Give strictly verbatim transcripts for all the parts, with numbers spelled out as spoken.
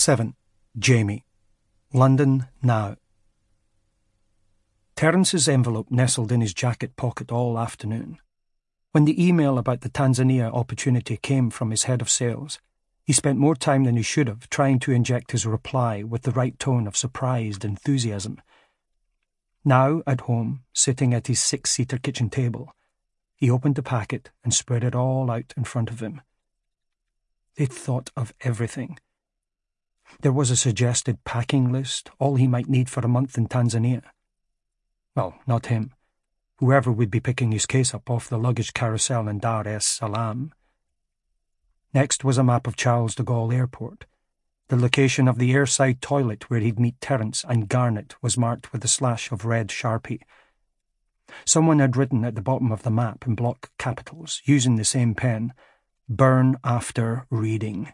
seven. Jamie. London now. Terence's envelope nestled in his jacket pocket all afternoon. When the email about the Tanzania opportunity came from his head of sales, he spent more time than he should have trying to inject his reply with the right tone of surprised enthusiasm. Now, at home, sitting at his six-seater kitchen table, he opened the packet and spread it all out in front of him. They'd thought of everything. There was a suggested packing list, all he might need for a month in Tanzania. Well, not him. Whoever would be picking his case up off the luggage carousel in Dar es Salaam. Next was a map of Charles de Gaulle Airport. The location of the airside toilet where he'd meet Terence and Garnet was marked with a slash of red Sharpie. Someone had written at the bottom of the map in block capitals, using the same pen, "Burn after reading."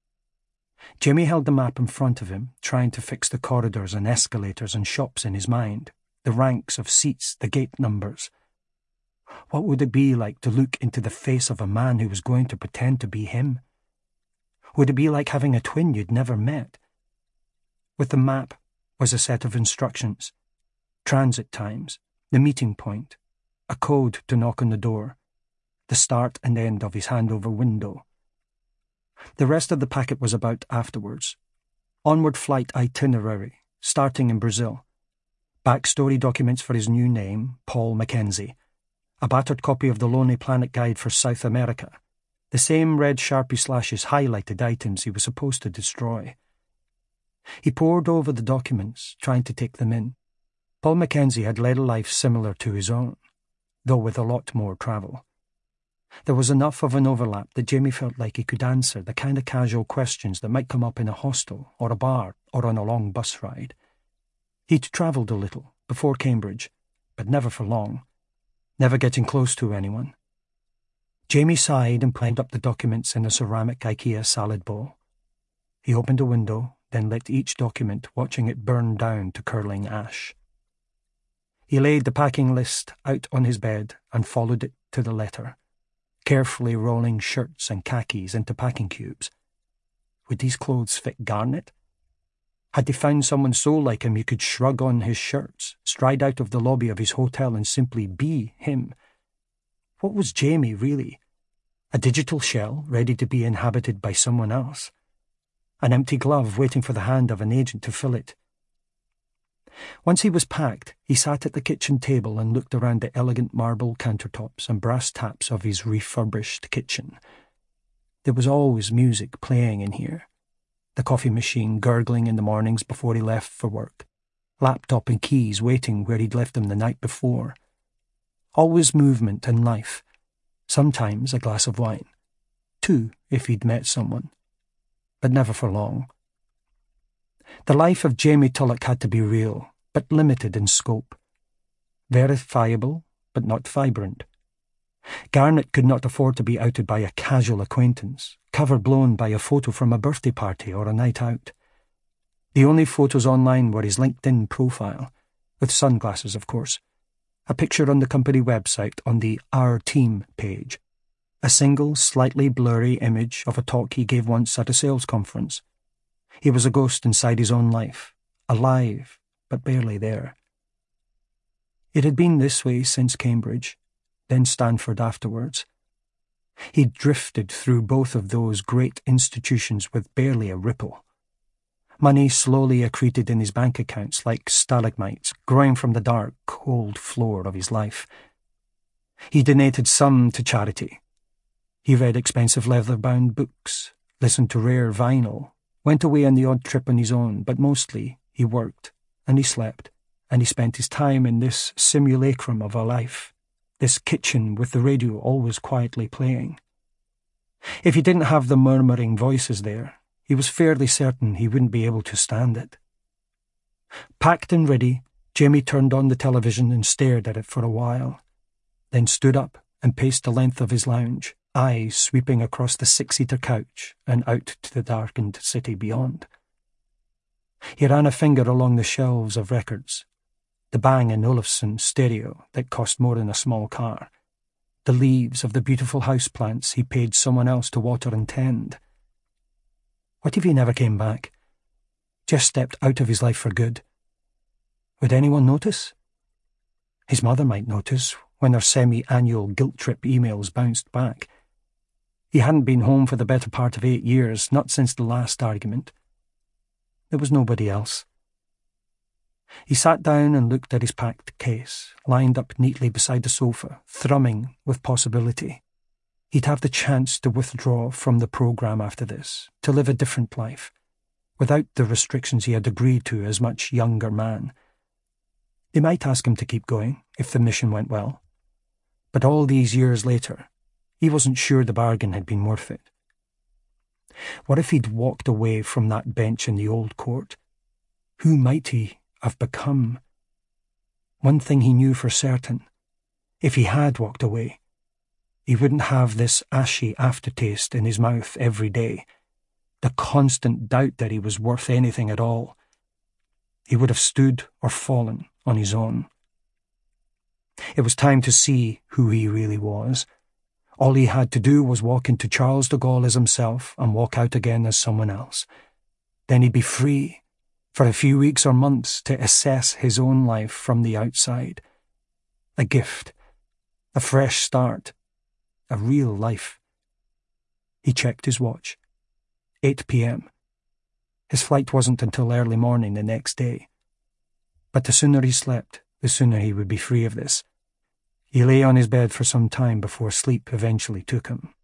Jamie held the map in front of him, trying to fix the corridors and escalators and shops in his mind, the ranks of seats, the gate numbers. What would it be like to look into the face of a man who was going to pretend to be him? Would it be like having a twin you'd never met? With the map was a set of instructions, transit times, the meeting point, a code to knock on the door, the start and end of his handover window. The rest of the packet was about afterwards. Onward flight itinerary, starting in Brazil. Backstory documents for his new name, Paul Mackenzie. A battered copy of the Lonely Planet Guide for South America. The same red Sharpie slashes highlighted items he was supposed to destroy. He pored over the documents, trying to take them in. Paul Mackenzie had led a life similar to his own, though with a lot more travel. There was enough of an overlap that Jamie felt like he could answer the kind of casual questions that might come up in a hostel or a bar or on a long bus ride. He'd travelled a little, before Cambridge, but never for long, never getting close to anyone. Jamie sighed and piled up the documents in a ceramic IKEA salad bowl. He opened a window, then lit each document, watching it burn down to curling ash. He laid the packing list out on his bed and followed it to the letter, carefully rolling shirts and khakis into packing cubes. Would these clothes fit Garnet? Had they found someone so like him he could shrug on his shirts, stride out of the lobby of his hotel and simply be him? What was Jamie, really? A digital shell ready to be inhabited by someone else? An empty glove waiting for the hand of an agent to fill it? Once he was packed, he sat at the kitchen table and looked around the elegant marble countertops and brass taps of his refurbished kitchen. There was always music playing in here. The coffee machine gurgling in the mornings before he left for work. Laptop and keys waiting where he'd left them the night before. Always movement and life. Sometimes a glass of wine. Two, if he'd met someone. But never for long. The life of Jamie Tulloch had to be real, but limited in scope. Verifiable, but not vibrant. Garnet could not afford to be outed by a casual acquaintance, cover blown by a photo from a birthday party or a night out. The only photos online were his LinkedIn profile, with sunglasses, of course, a picture on the company website on the Our Team page, a single, slightly blurry image of a talk he gave once at a sales conference. He was a ghost inside his own life, alive, but barely there. It had been this way since Cambridge, then Stanford afterwards. He'd drifted through both of those great institutions with barely a ripple. Money slowly accreted in his bank accounts like stalagmites growing from the dark, cold floor of his life. He donated some to charity. He read expensive leather-bound books, listened to rare vinyl, went away on the odd trip on his own, but mostly he worked, and he slept, and he spent his time in this simulacrum of a life, this kitchen with the radio always quietly playing. If he didn't have the murmuring voices there, he was fairly certain he wouldn't be able to stand it. Packed and ready, Jamie turned on the television and stared at it for a while, then stood up and paced the length of his lounge, eyes sweeping across the six-seater couch and out to the darkened city beyond. He ran a finger along the shelves of records, the Bang and Olufsen stereo that cost more than a small car, the leaves of the beautiful houseplants he paid someone else to water and tend. What if he never came back? Just stepped out of his life for good. Would anyone notice? His mother might notice when her semi-annual guilt trip emails bounced back. He hadn't been home for the better part of eight years, not since the last argument. There was nobody else. He sat down and looked at his packed case, lined up neatly beside the sofa, thrumming with possibility. He'd have the chance to withdraw from the programme after this, to live a different life, without the restrictions he had agreed to as much younger man. They might ask him to keep going, if the mission went well. But all these years later, he wasn't sure the bargain had been worth it. What if he'd walked away from that bench in the old court? Who might he have become? One thing he knew for certain: if he had walked away, he wouldn't have this ashy aftertaste in his mouth every day, the constant doubt that he was worth anything at all. He would have stood or fallen on his own. It was time to see who he really was. All he had to do was walk into Charles de Gaulle as himself and walk out again as someone else. Then he'd be free, for a few weeks or months, to assess his own life from the outside. A gift, a fresh start, a real life. He checked his watch. eight p.m. His flight wasn't until early morning the next day. But the sooner he slept, the sooner he would be free of this. He lay on his bed for some time before sleep eventually took him.